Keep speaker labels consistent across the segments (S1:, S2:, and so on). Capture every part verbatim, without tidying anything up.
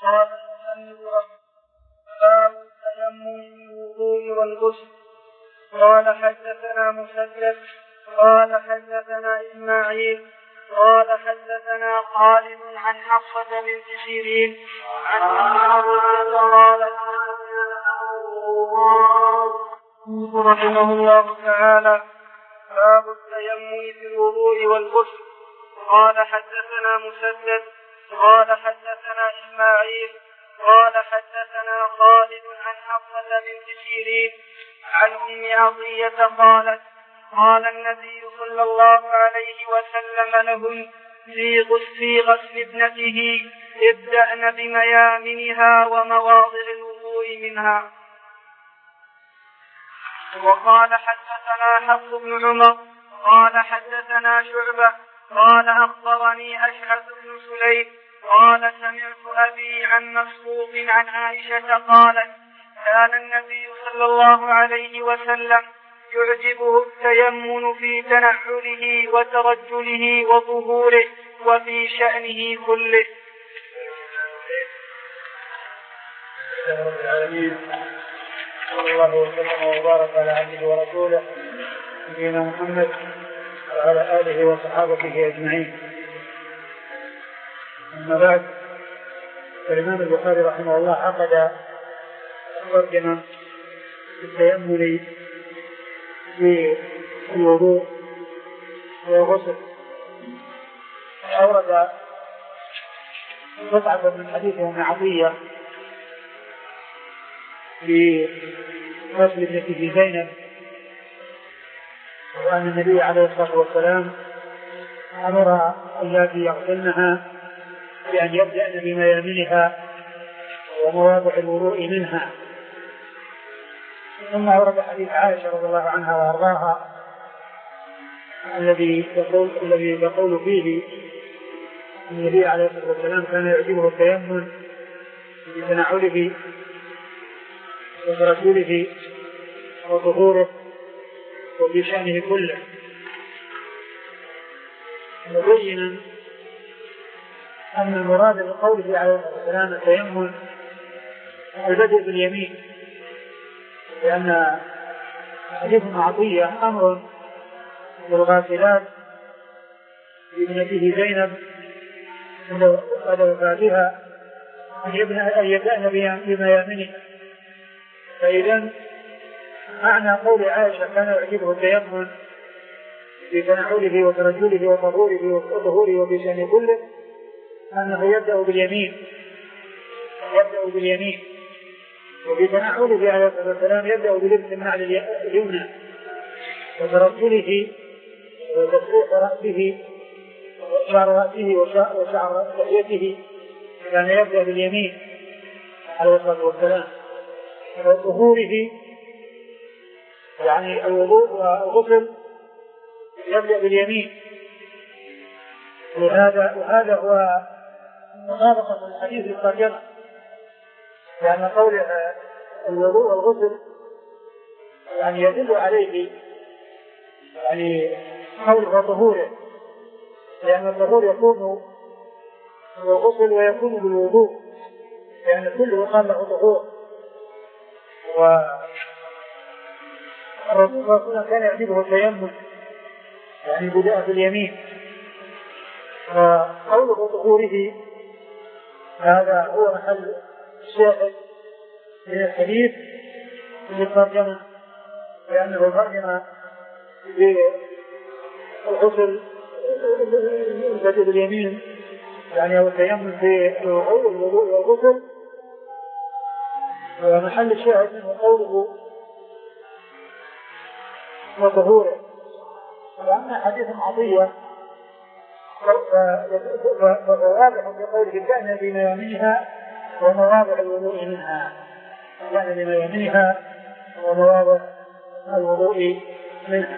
S1: قال المصنف باب التيمم للوضوء والغسل. قال حدثنا مسدد قال حدثنا إسماعيل قال حدثنا خالد عن حفصة بنت سيرين عن عروة قالت رحمه الله تعالى باب التيمم في الوضوء والغسل. قال حدثنا مسدد قال حدثنا إسماعيل قال حدثنا خالد عن حفصة بنت سيرين عن أم عطية قالت قال النبي صلى الله عليه وسلم لهن في غسل ابنته ابدأن بميامنها ومواضع الوضوء منها. وقال حدثنا حفص بن عمر قال حدثنا شعبة قال أخبرني أشعث بن سليم قال سمعت أبي عن مسروق عن عائشة قالت كان النبي صلى الله عليه وسلم يعجبه التيمم في تنعله وترجله وظهوره وفي شأنه كله.
S2: رب العالمين صلى الله وسلم وبارك على عبده ورسوله نبينا محمد وعلى آله وصحابته أجمعين. أما بعد، فالإمام البخاري رحمه الله عقد مقدمة في التيمم في الوضوء والغسل. أورد قطعة من حديث أم عطية في غسل ابنته زينب، وأن النبي عليه الصلاة والسلام أمر اللاتي يغسلنها بأن يبدأن بميامنها ومواضع الوضوء منها. ثم أورد حديث عائشة رضي الله عنها وأرضاها الذي يقول الذي يقول فيه النبي عليه الصلاة والسلام كان يعجبه التيمم بتنعله وترجله وظهوره وفي شأنه كله، مبينا أن المراد بقوله عليه الصلاة والسلام التيمم البدء باليمين، لأن حديث عطية أمر بالغاسلات بابنته زينب عند وفاتها أن يبدأن بميامنه. فإذا معنى قول عائشة كان يعجبه التيمم في تنعله وترجله وظهوره وفي شأنه كله أنه يبدأ باليمين يبدأ باليمين وفي تنعله عليه الصلاة والسلام يبدأ بلبس النعل اليمنى وترجله وتسريح رأسه وشعر رأسه وشعر لحيته، كان يبدأ باليمين عليه الصلاة والسلام. وظهوره يعني الوضوء والغسل يبدأ باليمين. وهذا وهذا هو مطابقة الحديث الترجمة، لأن قول الوضوء والغسل يعني يدل عليه يعني قوله طهوره، لأن الطهور يكون بالغسل ويكون بالوضوء، لأن كله قال له طهور. والرسول صلى الله عليه وسلم كان يعجبه التيمم يعني بدأ باليمين، وقوله طهوره هذا هو محل الشاهد من الحديث من الترجمة، لأنه ترجم بالغسل البدء باليمين يعني هو التيمم في الوضوء والغسل، ومحل الشاهد منه قوله وظهوره. وأما حديث عطية فواضح بقوله ابدأنا بميامنها ومواضع الوضوء منها، ابدأنا بميامنها ومواضع الوضوء منها.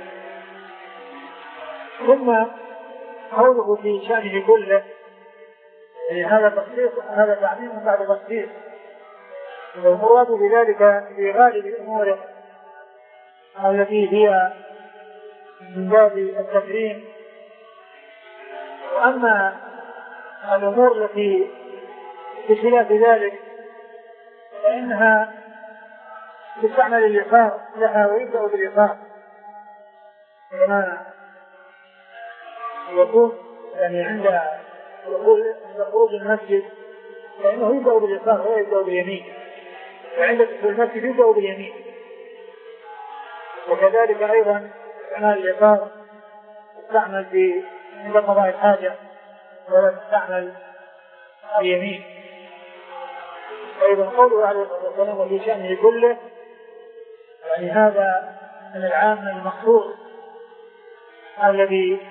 S2: ثم قوله في شأنه كله، يعني هذا تخصيص هذا تعميم بعد تخصيص، والمراد بذلك في غالب الأمور التي هي من باب التكريم. وأما الأمور التي بخلاف ذلك فإنها تستعمل اليسار لها ويبدأ باليسار كما يكون يعني عند خروج المسجد فإنه يبدأ باليسار ولا يبدأ باليمين، وعند دخول المسجد يبدأ باليمين. وكذلك أيضا استعمال اليسار تستعمل في عند قضاء الحاجة ولا تستعمل اليمين. أيضا قوله عليه الصلاة والسلام وفي شأنه كله، يعني هذا من العام المقصود الذي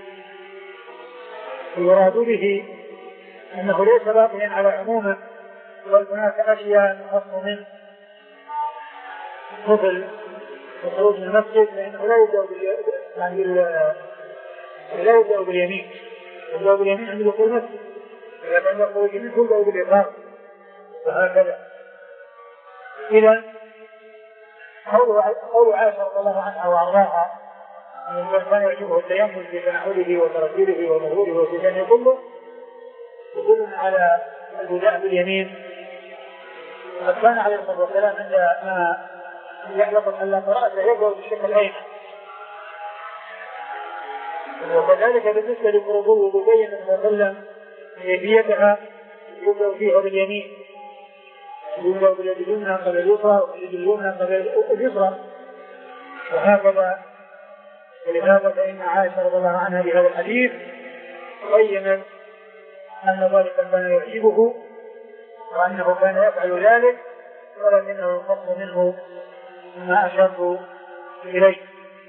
S2: يراد به أنه ليس باقيا على عمومه، بل هناك أشياء تخص منه مثل خروج المسجد فإنه لا يبدأ يعني لا يبدأ باليمين، يبدأ باليمين عند دخول المسجد، لكن عند خروج المسجد يبدأ باليسار وهكذا. إذا قول عائشة رضي الله عنها وأرضاها من كان يعجبه التيمم في تنعله وترجله وظهوره وسجانه كله يدلنا على البداء باليمين. وقد كان عليه الصلاة والسلام عندما يحلق الحلاق رأسه يبدأ بالشق الأيمن، وكذلك بالنسبة للوضوء وبين صلى الله عليه وسلم كيفيتها يبدأ فيها باليمين، يبدأ باليد اليمنى قبل اليسرى واليد اليمنى قبل اليسرى وهكذا. ولهذا فإن عائشة رضي الله عنها بهذا الحديث بينت أن ذلك كان يعجبه وأنه كان يفعل ذلك، ولكنه يخص منه ما أشرت إليه.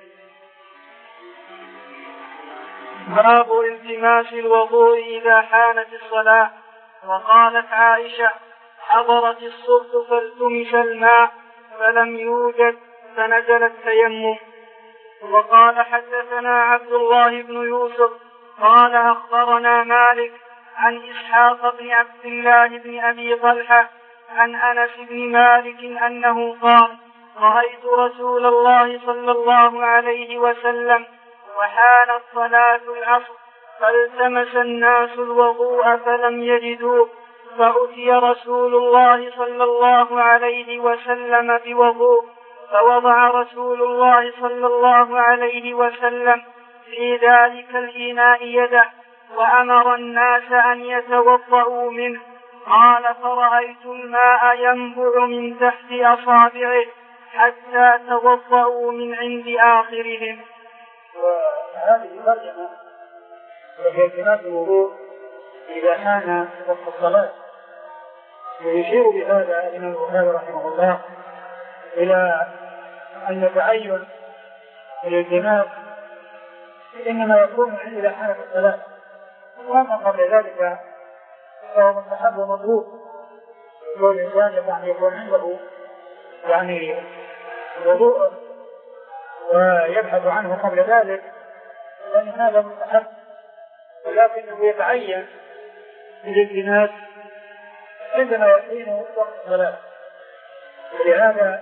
S1: باب التماس الوضوء إذا حانت الصلاة. وقالت عائشة: حضرت الصبح فالتمس الماء فلم يوجد فنزل التيمم. وقال حدثنا عبد الله بن يوسف قال أخبرنا مالك عن إسحاق بن عبد الله بن أبي طلحة عن أنس بن مالك أنه قال: رأيت رسول الله صلى الله عليه وسلم وحانت صلاة العصر فالتمس الناس الوضوء فلم يجدوه، فأتي رسول الله صلى الله عليه وسلم بوضوء، فوضع رسول الله صلى الله عليه وسلم في ذلك الإناء يده وأمر الناس أن يتوضأوا منه. قال: فرأيت الماء ينبع من تحت أصابعه حتى توضأوا من عند آخرهم.
S2: وهذه ترجمة وهي التماس الوضوء إذا حان وقت الصلاة، ويشير بهذا الإمام البخاري رحمه الله إلى أن يتعين الالتماس إنما يكون إذا حانت الصلاة، وأما قبل ذلك فهو مستحب ومطلوب. يقول الإنسان يعني يكون عنده يعني وضوء ويبحث عنه قبل ذلك، لأن هذا مستحب، ولكنه يتعين الالتماس عندما يحين وقت الصلاة. ولهذا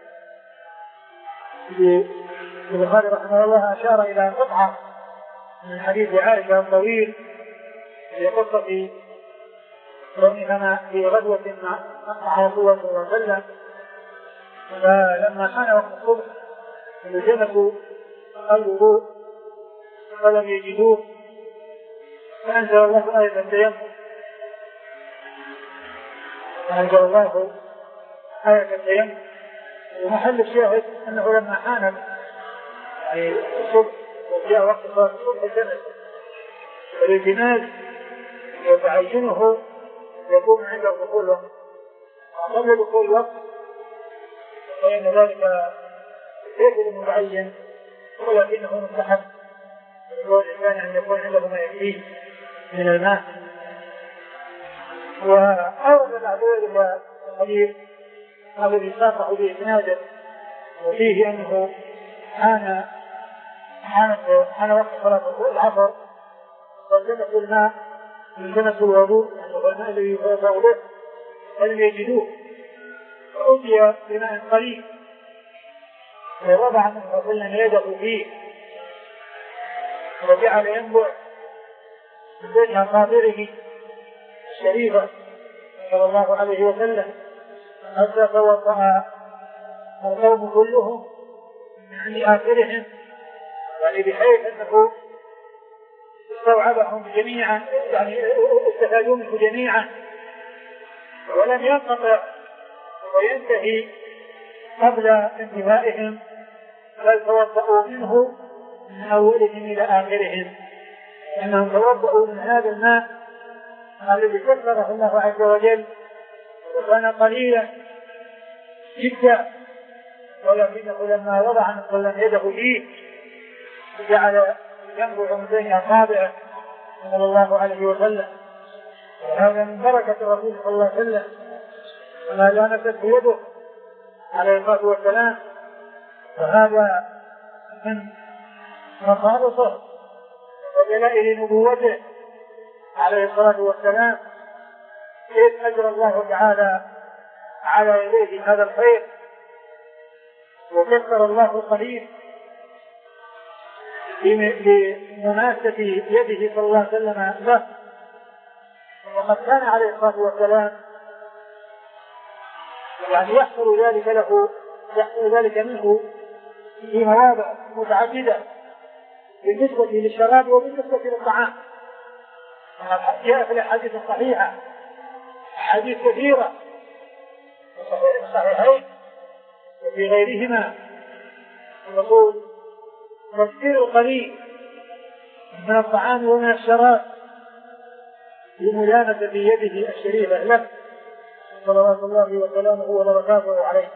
S2: البخاري رحمه الله أشار إلى قطعة من حديث عائشة الطويل في قصة كونها في غزوة مع رسول الله صلى الله عليه وسلم، فلما حان وقت الصبح التمسوا الوضوء فلم يجدوه، فأنزل الله آية التيمم فأنزل الله آية التيمم. ومحل الشاهد أنه لما حانت الصبح وجاء وقت صلاة الصبح التمس، الالتماس وتعينه يكون عند دخول الوقت. قبل دخول الوقت فإن ذلك ليس المتعين، ولكنه مستحب للإنسان أن يكون عنده ما يكفيه من الماء. وأورد بعد ذلك الحديث الذي صرح به إسناده وفيه أنه حان حان وقت صلاة العصر فالتمسوا الماء التمسوا الوضوء، يعني هو الماء الذي يتوضأ به، فلم يجدوه، فأتي بماء قليل ووضع منه وسلم يده فيه وجعل ينبع بين أصابعه الشريفة صلى الله عليه وسلم حتى توضأ القوم كلهم من آخرهم، يعني بحيث أنه استوعبهم جميعا، يعني استفادوا منه جميعا ولم ينقطع وينتهي قبل انتهائهم، بل توضأوا منه من أولهم إلى آخرهم، إنهم توضأوا من هذا الماء الذي كثره الله عز وجل وكان قليلا جدا، ولكنه لما وضع نصلا يده فيه جعل ينبع من بين أصابعه صلى الله عليه وسلم، وهذا من بركة الرسول صلى الله عليه وسلم، وما لامست يده عليه الصلاة والسلام، وهذا من خصائصه ودلائل نبوته عليه الصلاة والسلام، إذ أجرى الله تعالى على يديه هذا الخير وكثر الله القليل لمناسبة يده صلى الله عليه وسلم له. وقد كان عليه الصلاة والسلام يعني يحصل ذلك له يحصل ذلك منه في مواضع متعددة بالنسبة للشراب وبالنسبة للطعام. جاء في الأحاديث الصحيحة أحاديث كثيرة في الصحيحين وفي غيرهما يقول تفسير القليل من الطعام ومن الشراب بملامسة يده الشريفة له صلوات الله وسلامه وبركاته عليه.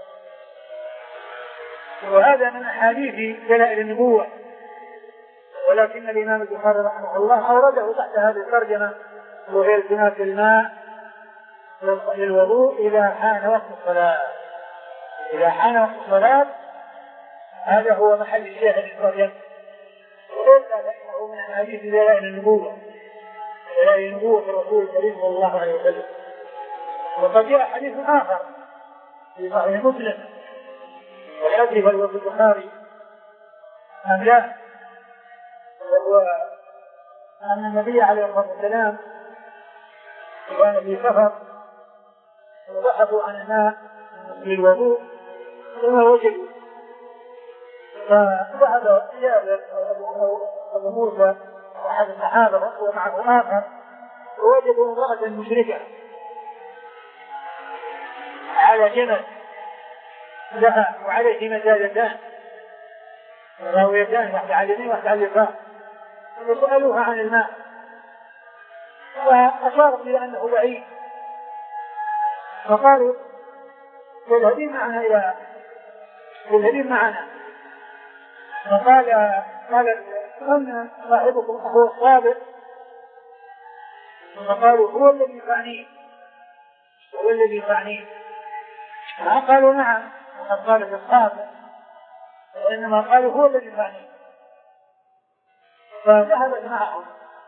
S2: وهذا من أحاديث دلائل النبوة، ولكن الإمام البخاري رحمه الله أورده تحت هذه الترجمة وهي التماس الماء للوضوء إذا حان وقت الصلاة. إذا حان وقت الصلاة هذا هو محل الشاهد الترجمة، وقلنا لأنه من أحاديث دلائل النبوة دلائل النبوة الرسول الكريم صلى الله عليه وسلم. وقد جاء حديث آخر في صحيح مسلم ويأتي في البخاري أم لا، وهو أن النبي عليه الصلاة والسلام كان في سفر وبحثوا عن الماء للوضوء فما وجدوا، فذهب جابر أبو موسى وأحد الصحابة ومعه آخر ووجدوا امرأة مشركة على جمل لها وعليه مزادتان راويتان، واحدة على اليمين واحدة على اليسار، فسألوها عن الماء فأشارت إلى أنه بعيد، فقالوا اذهبين معنا إلى اذهبين معنا، فقال قال أن صاحبكم هو الصابر، فقالوا هو الذي يعنيه هو الذي يعنيه قالوا نعم، وقد قالت الصابر، وإنما قالوا هو الذي يعنيه. فذهبت معهم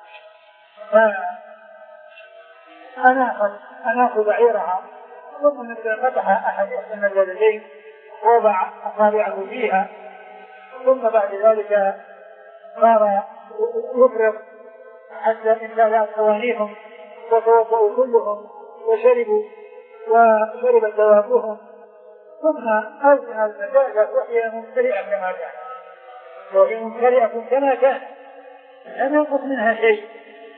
S2: فأناخت أناخ بعيرها، ثم فتح أحد من الولدين ووضع أصابعه فيها، ثم بعد ذلك صار يفرغ حتى امتلأت صوانيهم وتوضأوا كلهم وشربوا وشربت دوابهم، ثم أوزن المزاجة وهي ممتلئة كما كان وهي ممتلئة كما كان لم ينقص منها شيء.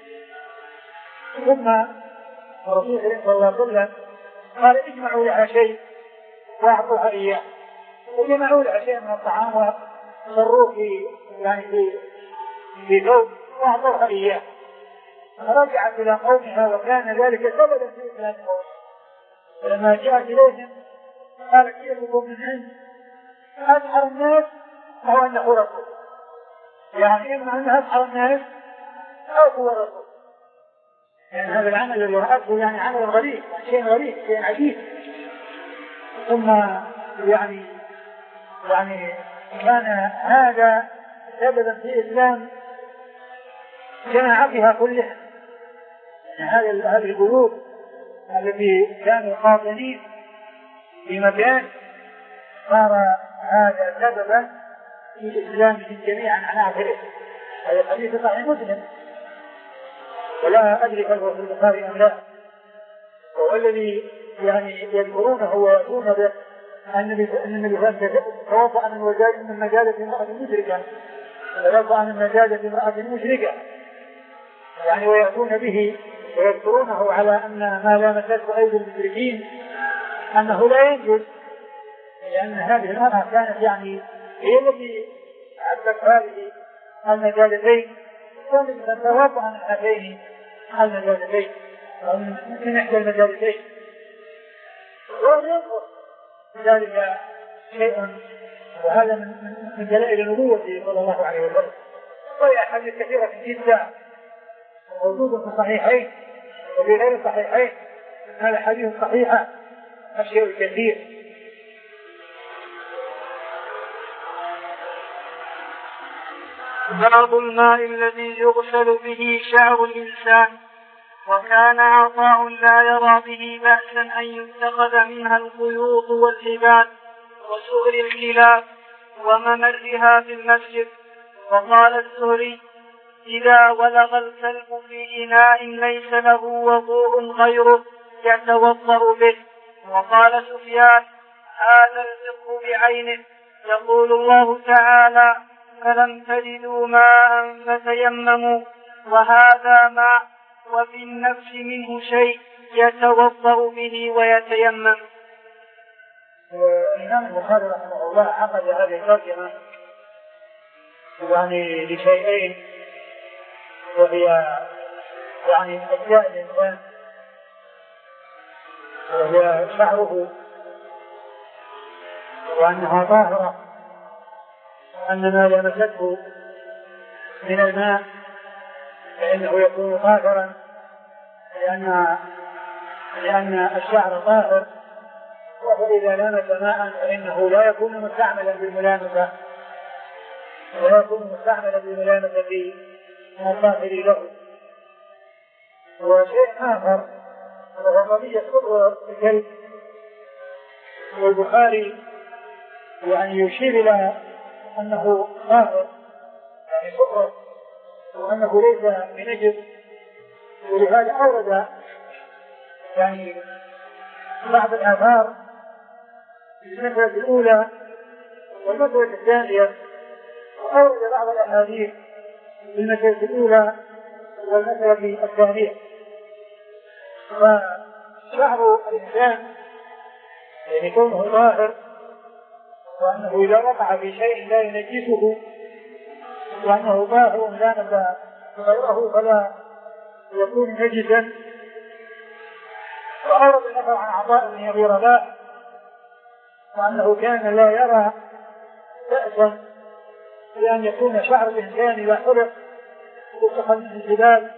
S2: ثم الرسول صلى الله عليه وسلم قال اجمعوا لها شيء واعطوها إياه، وجمعوا لها شيء من الطعام وصروه في يعني في في ثوب واعطوها إياه، فرجعت إلى قومها وكان ذلك سببا في إسلام قومها. ولما جاءت إليهم قالت كيفكم من عند أسحر الناس أو أنه رسول، يعني إما أن أسحر الناس أو هو رسول، يعني هذا العمل الذي رأته يعني عمل غريب، شيء غريب شيء عجيب. ثم يعني يعني كان هذا سببا في إسلام جماعتها كلها، هذه القلوب التي كانوا قاطنين في مكان صار هذا سببا في إسلامهم جميعا عن آخره. هذا الحديث صحيح مسلم ولا أدري هل هو في البخاري أم لا، والذي يعني يذكرونه ويأتون به أن النبي صلى الله عليه وسلم توضأ من وجاد من مجالة امرأة مشركة، توضأ من مجالة امرأة مشركة يعني، ويأتون به ويذكرونه على أن ما لامسته أيدي المشركين أنه لا ينجز، لأن هذه المرأة كانت يعني هي التي عدت هذه المجالتين، كانت توضأ من هاتين المجالتين أو من إحدى المجالتين، ولم ينقص ذلك شيء، وهذا من دلائل نبوته صلى الله عليه وسلم. وهي أحاديث كثيرة جدا موجودة في الصحيحين وفي غير الصحيحين، هذا الحديث الصحيحة الشيء الكثير.
S1: باب الماء الذي يغسل به شعر الإنسان. وكان عطاء لا يرى به بأسا أن يتخذ منها الخيوط والحبال وسؤر الكلاب وممرها في المسجد. وقال الزهري: إذا ولغ الكلب في إناء ليس له وضوء غيره يتوضأ به. وقال سفيان: هذا الفقه بعينه. يقول الله تعالى: فلم تجدوا ماء فتيمموا، وهذا ماء وفي النفس منه شيء يتوضأ به ويتيمم.
S2: الإمام البخاري رحمه الله عقد هذه الترجمة يعني لشيئين، وهي يعني أجزاء الإنسان، وهي شعره وأنها طاهرة، أن ما لمسته من الماء فإنه يكون طاهرا، لأن لأن الشعر طاهر، وإذا لمس ماء فإنه لا يكون مستعملا بالملامسة، ولا يكون مستعملا بالملامسة في الطاهر له. وشيء آخر وهو قضية سؤر الكلب، والبخاري يعني يشير إلى أنه طاهر يعني سؤر، وأنه ليس بنجس، ولهذا أورد يعني بعض الآثار في المسألة الأولى والمسألة الثانية، وأورد بعض الأحاديث في المسألة الأولى والمسألة الثانية. فشعر الإنسان يعني كونه طاهر، وأنه إذا وقع في شيء لا ينجسه، وأنه طاهر لا نبى غيره فلا يكون نجسا. وأورد النفر عن عطاء بن أبي رباح وأنه كان لا يرى بأسا بأن يكون شعر الإنسان إذا حلق يتخذ منه الجبال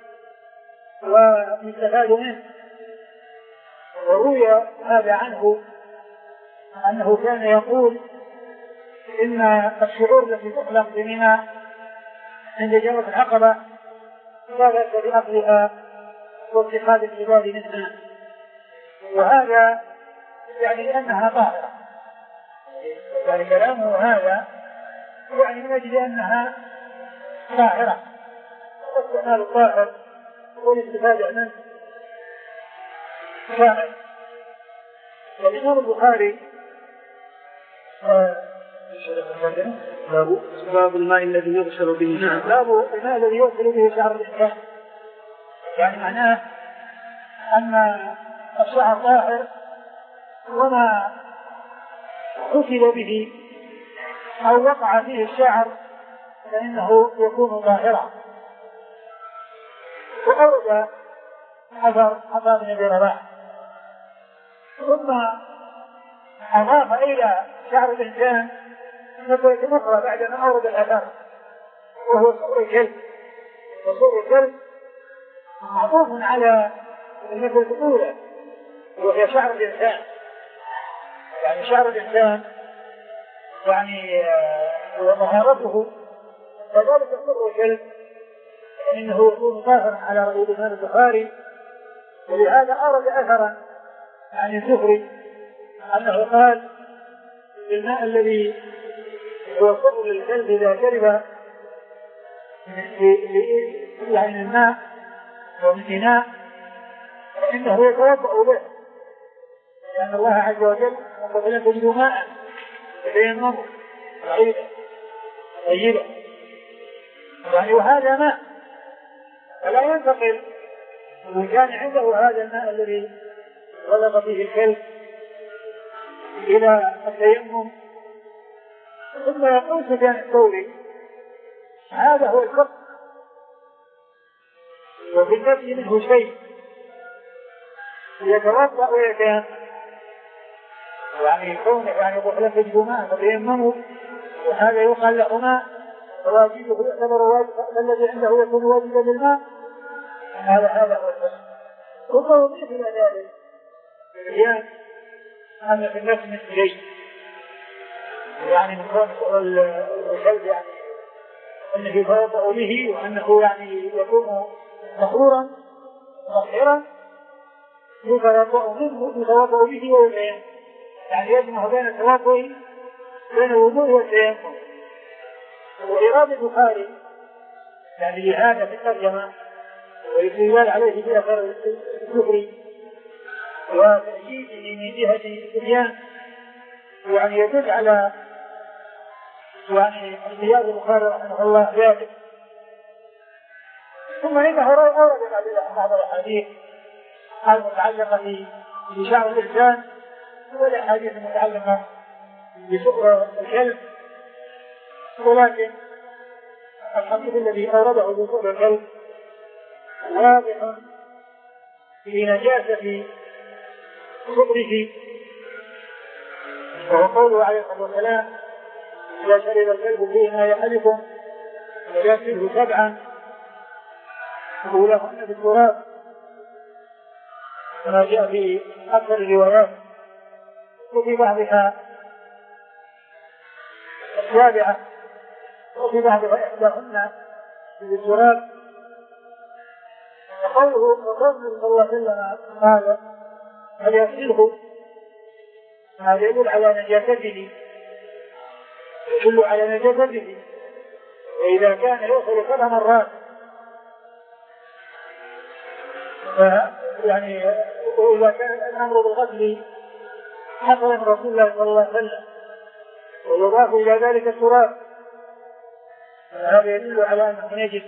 S2: ويستفاد منه. وروي هذا عنه أنه كان يقول إن الشعور التي تخلق بمنى عند جمرة العقبة لا بأس بأخذها واتخاذ العباد منها، وهذا يعني لأنها طاهرة، يعني كلامه هذا يعني من أجل أنها طاهرة، واستعمال الطاهر والاستفادة منه شامل. والإمام البخاري
S1: باب الماء الذي يغسل به شعر.
S2: باب الماء الذي يغسل به شعر الإنسان، يعني معناه أن الشعر طاهر، وما غسل به أو وقع فيه الشعر فإنه يكون طاهرا. وأورد أثر عطاء بن أبي رباح، ثم أضاف إلى شعر الإنسان مسألة أخرى بعدما أورد الأثر، وهو سؤر الكلب. وسؤر الكلب معطوف على المسألة الأولى وهي شعر الإنسان، يعني شعر الإنسان يعني وطهارته، فذلك سؤر الكلب إنه يكون طاهرا على رأي الإمام البخاري. ولهذا أورد أثرا عن الزهري أنه قال: الماء الذي هو سؤر للكلب إذا شرب يعني الماء ومن إناء إنه يتوضأ به، لأن الله عز وجل قال لم تجدوا ماء فتيمموا صعيدا طيبا، يعني وهذا ماء، فلا ينتقل من كان عنده هذا الماء الذي غلط فيه الكلب إلى التيمم. ثم يقول سفيان الثوري هذا هو الفرق، وفي النفي منه شيء يتوضأ ويتيمم، يعني كونه يعني يقول لك تجدوا ماء فتيمموا، وهذا يقال له ماء فواجبه يعتبر واجبا، الذي عنده يكون واجبا للماء، هذا هذا هو الفرق. ثم يضيف إلى ذلك البيان أن في النفس من شيء، يعني من كون الكلب يعني أنه يتوضأ به، وأنه يعني يكون مطهورا مطهرا يتوضأ منه يتوضأ به ويتيمم، يعني يجمع بين التوضؤ بين الوضوء والتيمم. وإيراد البخاري يعني لهذا في الترجمة والاستدلال عليه في أثر الكفري وتأكيده من جهة البيان يعني يدل على يعني اختيار البخاري رحمه الله ذلك. ثم إنه أورد بعض الأحاديث المتعلقة بشعر الإنسان والأحاديث المتعلقة بشعر الكلب، ولكن الحديث الذي أورده بشعر الكلب واضح في نجاسة شعره، وهو قوله عليه الصلاة والسلام إذا شرب الكلب في إناء أحدكم فليغسله سبعا أولهن بالتراب، كما جاء في أكثر الروايات، وفي بعضها السابعة وفي بعضها إحداهن بالتراب. وقوله وقوله صلى الله عليه وسلم قال فليغسله، هذا يدل على نجاسته، يدل على نجاسته، وإذا كان يغسل سبع مرات يعني وإذا كان الأمر بالغسل حصل من رسول الله صلى الله عليه وسلم ويضاف إلى ذلك التراب، هذا يدل على أنه نجس.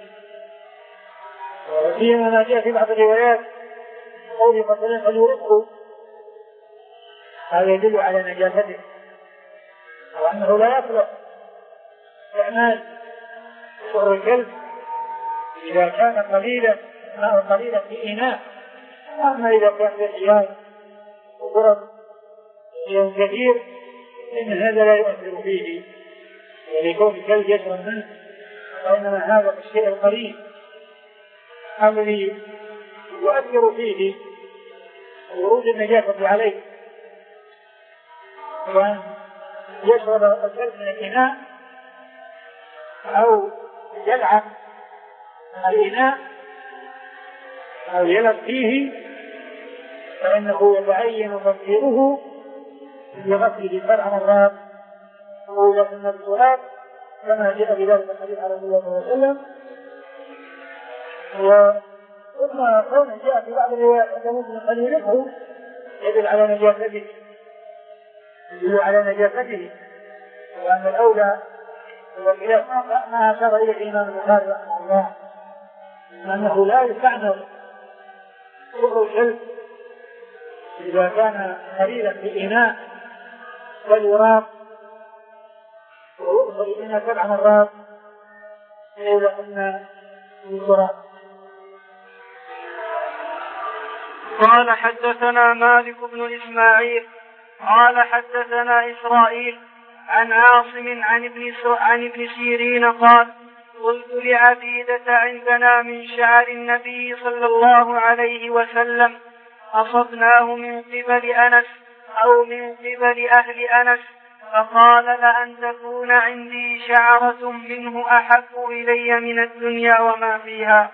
S2: وفيما ما جاء في بعض الروايات قوله مثلا فليرقه، هذا يدل على نجاسته، وأنه لا يصلح استعمال شعر الكلب إذا كان قليلا ماء قليلا في إناء، أما إذا كان في الحياة وضرب كثير إن هذا لا يؤثر فيه، ولكون الكلب يشرب منه، وإنما هذا الشيء القليل الذي يؤثر فيه ورود النجاسة عليه، وأن يشرب الكلب من الإناء أو يلعب الإناء أو يلعب فيه، فإنه يتعين تطهيره بغسله سبع مرات أولى من التراب، كما جاء بذلك الحديث عن رسول الله صلى الله عليه وسلم. وثم كونه جاء في بعض الروايات أن مسلم قد يلقه يدل على نجاسته، يدل على نجاسته، وأن الأولى والخلاف ما أشار إليه الإمام البخاري رحمه الله أنه لا يستعمل شعر الكلب إذا كان قليلا في إناء بل يراق ويغسل الإناء سبع مرات إلى أن التراب.
S1: قال حدثنا مالك بن إسماعيل قال حدثنا إسرائيل عن عاصم عن ابن عن ابن سيرين قال قلت لعبيدة عندنا من شعر النبي صلى الله عليه وسلم أصبناه من قبل أنس أو من قبل أهل أنس، فقال لأن تكون عندي شعرة منه أحب إلي من الدنيا وما فيها.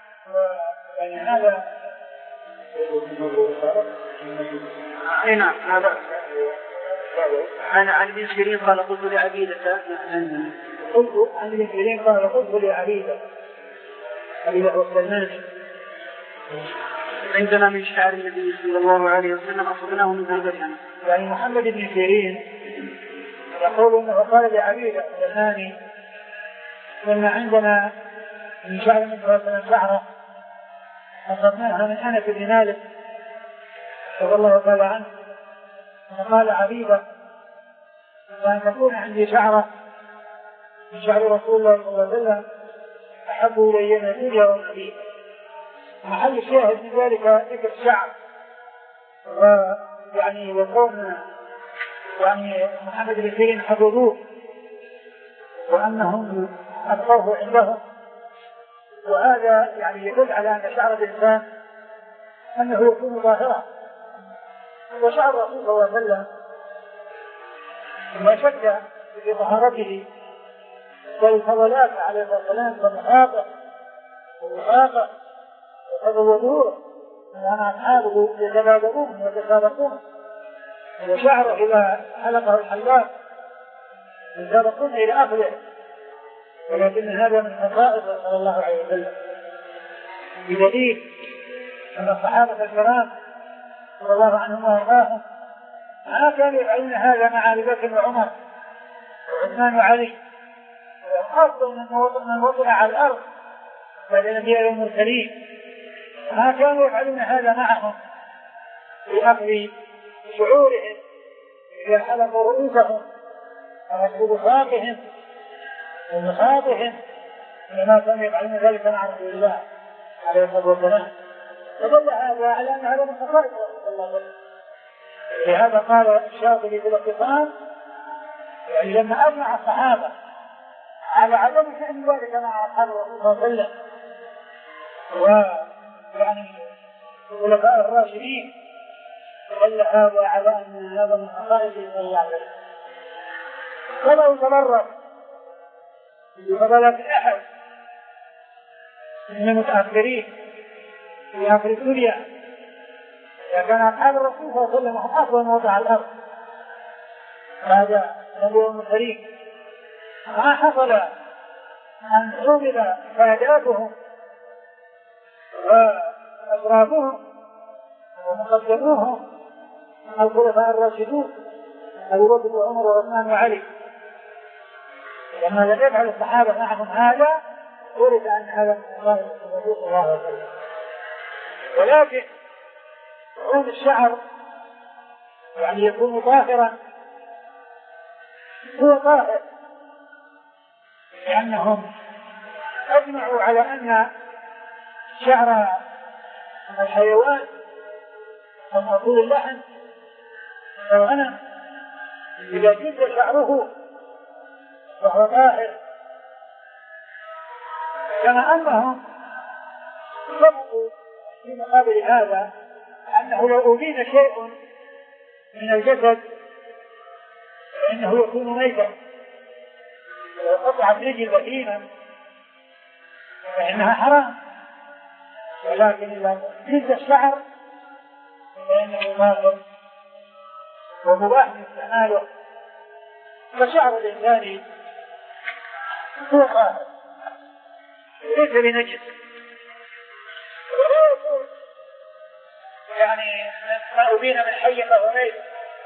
S1: نعم هذا عن عن ابن سيرين قال قلت لعبيدة
S2: قلت عن ابن سيرين قال قلت لعبيدة عبيدة وسلمان
S1: عندنا من شعر النبي صلى الله عليه وسلم أخذناه من ذلك.
S2: يعني محمد بن سيرين يقول انه قال لعبيد اليماني لما عندنا من شعر من ثلاثة شعرة أخذناها من أنس بن مالك رضي الله تعالى عنه، فقال عبيدة وأن تكون عندي شعرة من شعر رسول الله صلى الله عليه وسلم أحب إلي من الدنيا وما فيها. محل الشاهد من ذلك ذكر الشعر، ويعني يكون يعني محمد بن سيرين حفظوه وأنهم أبقوه عندهم، وهذا يعني يدل على أن شعر الإنسان أنه يكون ظاهرا. وشعر الرسول صلى الله عليه وسلم ما شك في طهارته والفضلات عليه الصلاة والسلام والمخاطر والمخاطر وهذا الوضوء وأن أصحابه يتبادلون ويتسابقون، وشعره إذا حلقه الحلاق يتسابقون إلى أخذه، ولكن هذا من خصائصه صلى الله عليه وسلم، بدليل أن الصحابة الكرام رضي الله عنهم وأرضاهم ما كانوا يفعلون هذا مع أبي بكر وعمر وعثمان وعلي، وأفضل من وطن على الأرض بعد الأنبياء والمرسلين، ما كانوا يفعلون هذا معهم بأخذ شعورهم إذا حلقوا رؤوسهم وأخذوا بساقهم ومخاطهم، وما كانوا يفعلون ذلك مع رسول الله عليه الصلاة والسلام. فدل هذا على أن هذا من خصائص رسول الله صلى الله عليه وسلم. لهذا قال الشاطبي في الاختصام يعني لما أجمع الصحابة على عدم شأن ذلك مع أصحاب الرسول صلى الله عليه وسلم ويعني الخلفاء الراشدين، دل هذا على أن هذا من خصائصه صلى الله عليه وسلم. ولا يتبرك بفضلات أحد من المتأخرين في آخر الدنيا، إذا كان أصحاب الرسول صلى الله عليه وسلم هم أفضل موضع على الأرض، هذا هو المرسلين، ما حصل أن حمل ساداتهم وأشرافهم ومقدموهم الخلفاء الراشدون أبو بكر وعمر وعثمان وعلي، لما لم يفعل الصحابة معهم هذا ورد أن هذا من الله صلى الله عليه وسلم. ولكن عود الشعر يعني يكون طاهرا، هو طاهر لأنهم أجمعوا على أن شعر الحيوان ومأكول اللحم والغنم إذا جد شعره فهو طاهر، كما أنهم سبقوا في مقابل هذا أنه لو أبين شيء من الجسد فإنه يكون ميتا، ولو قطعت رجل بهيما فإنها حرام، ولكن إذا جد الشعر فإنه ماء ومباح استعماله. فشعر الإنسان هو طاهر ليس بنجس، ولا يكون يعني ما أبين من حي فهو ميت،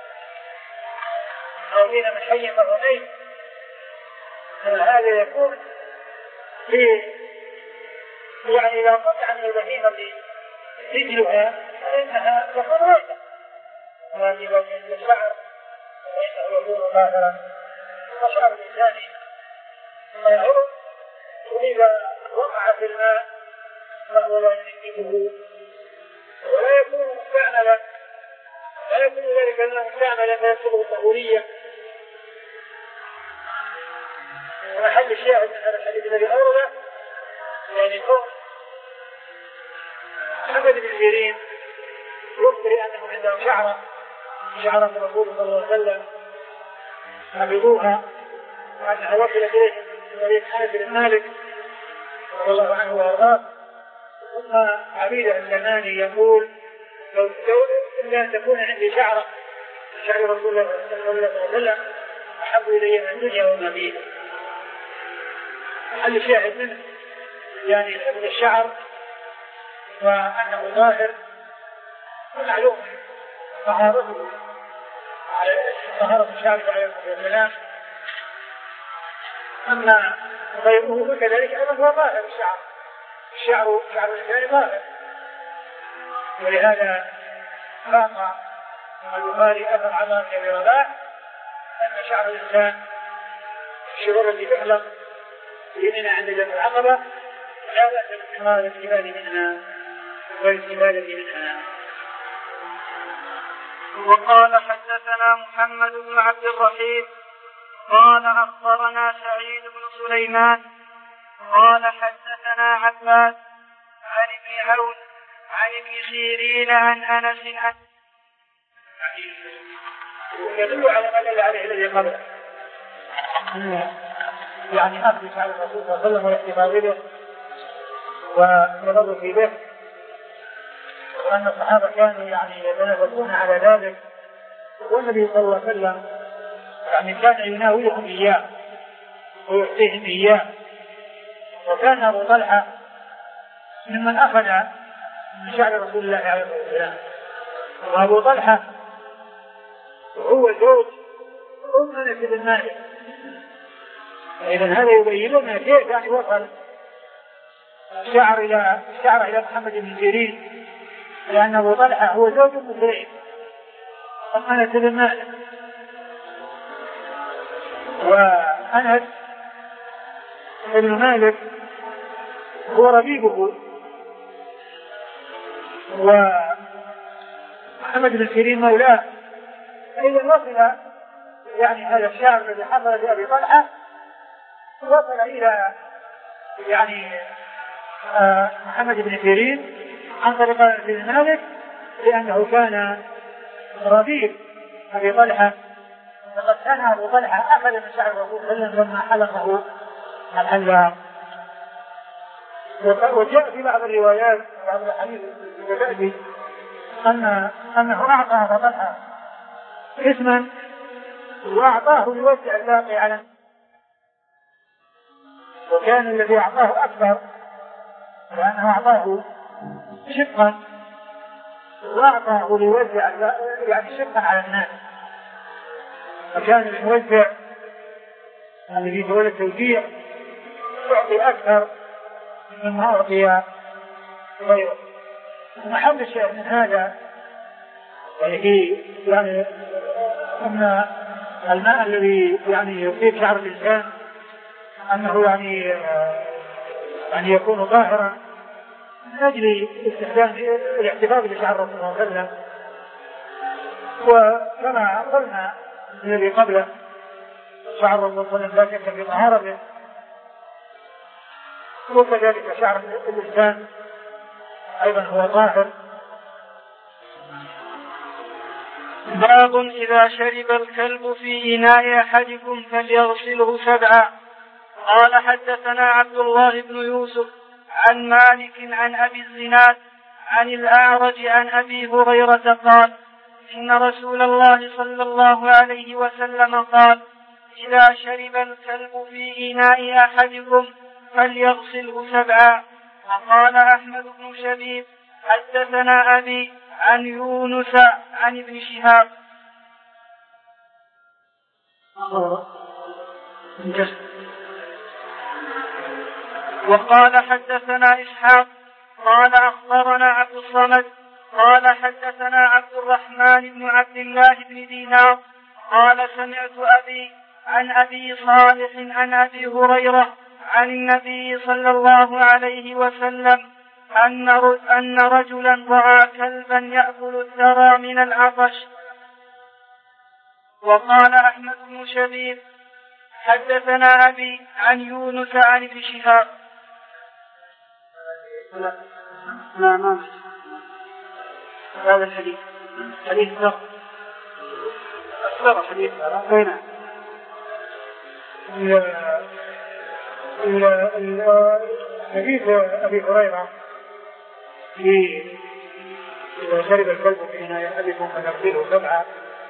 S2: ما أبين من حي فهو ميت، هذا يكون في يعني إذا قطع من البهيمة رجلها فإنها تكون ميتة، ولكن إذا كان الشعر فإنه يكون طاهرا. فشعر الإنسان طاهر، وإذا وقع في الماء فهو لا ينجده ولا يكون مستعملا، لا يكون ذلك أنه مستعملا فيصبغ الطهورية. ومحل الشاهد من هذا الحديث الذي أورده يعني قول محمد بن سيرين يخبر أنه عندهم شعرة شعرة الرسول صلى الله عليه وسلم حفظوها، وأنها وصلت إليهم من طريق أنس بن مالك رضي الله عنه وأرضاه. ثم عبيد اليماني يقول لو إلا أن تكون عندي شعرة شعر رسول الله صلى الله عليه وسلم أحب إلي من الدنيا وما فيها. محل الشاهد منه يعني حفظ الشعر وأنه ظاهر معلوم طهارته على طهارة الشارب عليه الصلاة والسلام. أما غيره فكذلك أيضا هو ظاهر الشعر، الشعر شعر الإنسان ظاهر، ولهذا قام البخاري أثر عن ابن رباح أن شعر الإنسان الشعور التي تحلق بيننا عند جمع العقبة لا بأس بالاستفادة منها والاستفادة منها.
S1: وقال حدثنا محمد بن عبد الرحيم قال أخبرنا سعيد بن سليمان قال حدثنا عباس عن ابن عون عن ابن سيرين عن أنس عن
S2: يدل على ما دل عليه الذي قبله، يعني أخذ شعر الرسول صلى الله عليه وسلم والاحتفاظ به والتبرك به، وأن الصحابة كانوا يعني يتنافسون على ذلك، والنبي صلى الله عليه وسلم يعني كان يناولهم إياه ويعطيهم إياه. وكان أبو طلحة ممن أخذ من شعر رسول الله عليه الصلاة والسلام، وأبو طلحة هو زوج أم أنس بن مالك. إذا هذا يبين لنا كيف يعني وصل الشعر إلى الشعر إلى محمد بن سيرين، لأن أبو طلحة هو زوج أم سليم أم أنس بن مالك، وأنس بن مالك هو ربيبه، ومحمد بن سيرين مولاه. فإذا وصل يعني هذا الشعر الذي حصل لأبي طلحة وصل إلى يعني آه محمد بن سيرين عن طريق أنس بن مالك، لأنه كان ربيب أبي طلحة، فقد كان أبو طلحة أخذ من شعر الرسول صلى الله عليه وسلم لما حلقه الحلاق. وجاء في بعض الروايات بعض الحديث الجبائي أن أنه أعطى أبا طلحة اسما وأعطاه ليوزع الباقي على، وكان الذي أعطاه أكبر لأنه أعطاه شقا وأعطاه ليوزع يعني شقا على الناس، فكان الموزع الذي يتولى التوزيع يعطي أكثر مما أعطي غيره. ومحل الشيء من هذا يعني يعني أن الماء الذي يعني يصيب شعر الإنسان أنه يعني يعني يكون ظاهرا من أجل استخدام الاحتفاظ بشعر الرسول صلى الله عليه وسلم. وكما قلنا الذي قبله شعر الرسول صلى الله عليه وسلم لا شك في طهارته، وكذلك شعر الإنسان أيضا هو ظاهر.
S1: باب إذا شرب الكلب في إناء أحدكم فليغسله سبعا. قال حدثنا عبد الله بن يوسف عن مالك عن أبي الزناد عن الأعرج عن أبي هريرة قال إن رسول الله صلى الله عليه وسلم قال إذا شرب الكلب في إناء أحدكم فليغسله سبعا. وقال أحمد بن شبيب حدثنا أبي عن يونس عن ابن شهاب. وقال حدثنا إسحاق قال أخبرنا عبد الصمد قال حدثنا عبد الرحمن بن عبد الله بن دينار قال سمعت أبي عن أبي صالح عن أبي هريرة عن النبي صلى الله عليه وسلم أن رجلا رأى كلبا يأكل الثرى من العطش. وقال أحمد بن شبيب حدثنا أبي عن يونس عن ابن شهاب.
S2: لا لا ما هذا الحديث حديث ثقة أكثر حديث بين حديث أبي هريرة في إذا شرب الكلب في إناء أحدكم فليغسله سبعا،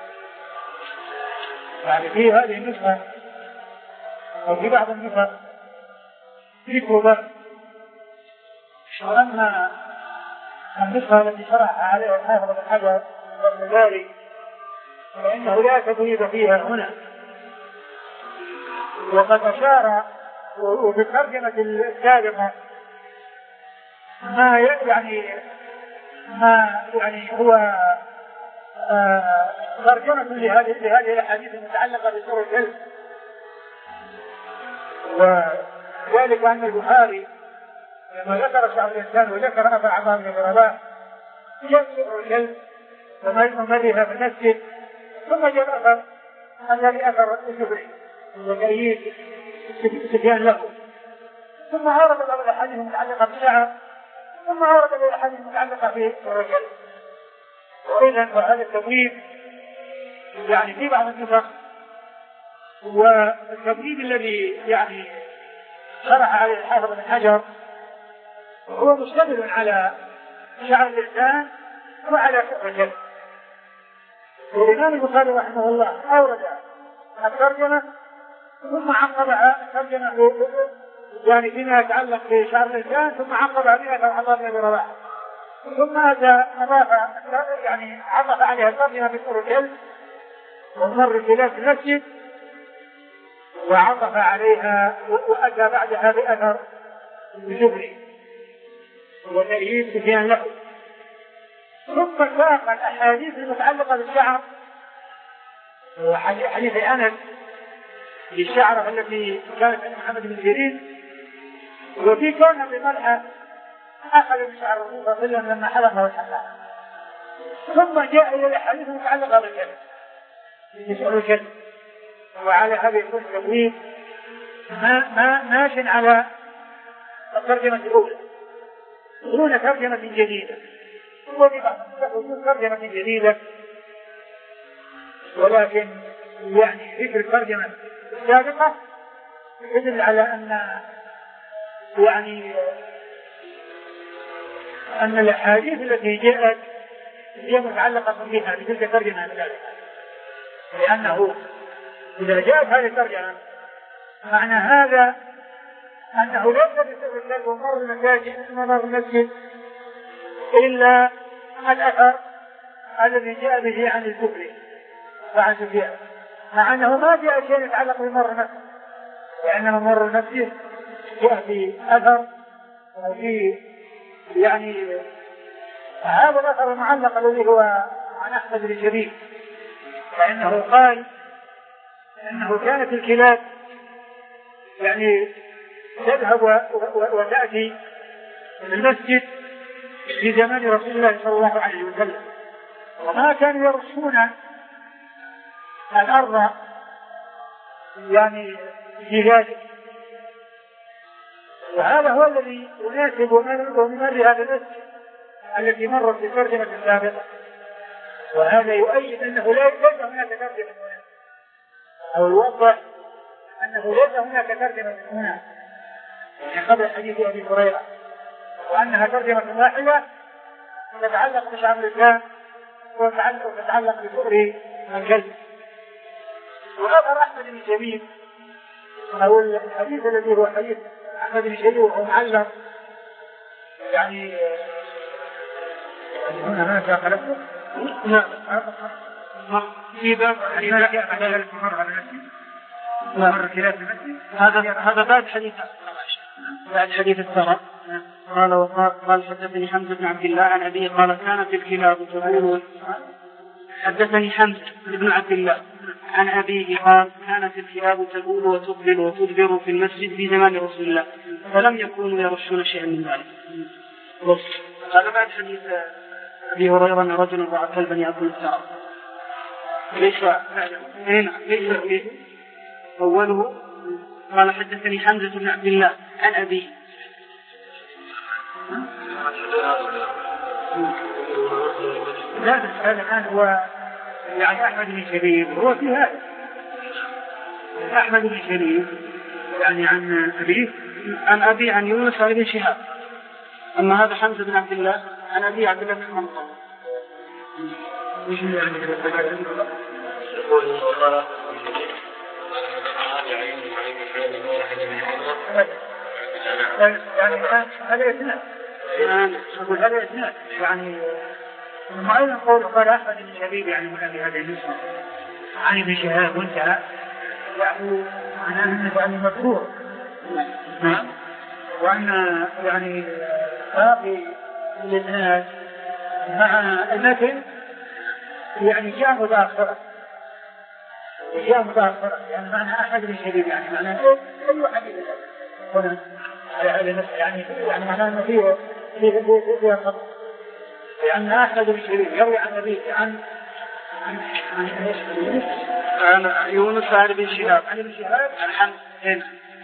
S2: يعني في هذه النسخة أو في بعض النسخ ذكر ذلك، وأما النسخة التي شرح عليها الحافظ بن حجر والمداري فإنه لا تدريب فيها هنا، وقد أشار وفي الترجمة السابقة ما يعني ما يعني هو آه ترجمة لهذه لهذه الأحاديث المتعلقة بسور العلم، وذلك أن البخاري لما ذكر شعب الإنسان وذكر أثر عطاء بن رباح جاء سور العلم وما يمرها في المسجد، ثم جاء الأثر الذي أثر الزهري وتأييد سفيان له، ثم عرض له الأحاديث المتعلقة بالشعر، ثم عرض له الأحاديث المتعلقة بالرجل. وإذا وهذا التبويب يعني في بعض النسخ، والتبويب الذي يعني شرح عليه الحافظ بن حجر هو مشتمل على شعر اللسان وعلى الرجل. والإمام البخاري رحمه الله أورد الترجمة ثم عقبها الترجمة يعني فيما يتعلق بشعر اللسان، ثم عقبها بأثر عطاء بن رباح، ثم أتى أضاف يعني عطف عليها الترجمة بسور العلم ومر خلاف المسجد، وعطف عليها وأتى بعدها بأثر الزهري وتأييد سفيان له، ثم ساق الأحاديث المتعلقة بالشعر وحديث أنس للشعر التي كانت عند محمد بن سيرين، وفي كونها بملحة أخذ من شعر الرسول صلى الله عليه وسلم لما حلقه وحلقه، ثم جاء إلى الأحاديث المتعلقة بالكلب يسأل الكلب. وعلى هذا يكون التبويب ما ما ماش على الترجمة الأولى، دون ترجمة جديدة، وبعض ترجمة جديدة، ولكن يعني ذكر الترجمة السابقة يدل على أن يعني أن الأحاديث التي جاءت هي متعلقة بها بتلك الترجمة السابقة، لأنه إذا جاءت هذه الترجمة معنى هذا أنه ليس بسبب الله ومر المساجد ومر المسجد إلا الأثر الذي جاء به عن الزهري وعن سفيان، مع أنه ما جاء شيء يتعلق بمر نفسه، لأن مر نفسه جاء في أثر وفي يعني هذا الأثر المعلق الذي هو عن أحمد بن شبيب، فإنه قال إنه كانت الكلاب يعني تذهب وتأتي المسجد في زمان رسول الله صلى الله عليه وسلم، وما كانوا يرشون الأرض يعني في ذلك، وهذا هو الذي يناسب وممر هذا المسجد التي مرت في الترجمة السابقة، وهذا يؤيد أنه لا يوجد هناك ترجمة هنا، أو يوضح أنه ليس هناك ترجمة هنا يعني قبل حديث أبي هريرة، وأنها ترجمة واحدة تتعلق بشعر اللسان وتتعلق بسؤر الكلب. وأثر أحمد بن شبيب أو الحديث الذي هو حديث أحمد بن شبيب وهو معلق يعني هنا ما ساق له في باب هذا هذا بعد حديث بعد حديث الثرى. قال وقال قال حدثني حمزة بن عبد الله عن أبيه قال كانت الكلاب تبول. حدثني حمزة بن عبد الله عن أبيه قال كانت الكلاب تبول وتقبل وتدبر في المسجد في زمان رسول الله فلم يكونوا يرشون شيئا من ذلك. هذا بعد حديث أبي هريرة أن رجلا رأى كلبا يأكل الثرى. ليس ليس فيه أوله. قال حدثني حمزة بن عبد الله عن أبيه. لا هذا الآن هو يعني أحمد بن شبيب هو في هذا أحمد بن شبيب يعني عن أبيه عن أبي عن يونس عن ابن شهاب. أما هذا حمزة بن عبد الله عن أبي عبد الله بن منصور. وش يعني يعني هذا إثنان أقول هذا إسناد يعني ثم أيضا قول قال أحمد بن شبيب يعني هنا بهذا الاسم عن ابن شهاب وانتهى يعني معناه أنه يعني مذكور نعم وأن يعني باقي الإسناد مع المتن يعني جاء متأخرا جاء متأخرا يعني معنى أحمد بن شبيب يعني معناه أي حديث هنا يعني يعني معناه أنه فيه فيه فيه فيه خط لأن أحمد بن شبيب يروي عن أبيه عن عن عن عن يونس عن ابن شهاب عن ابن شهاب عن حمد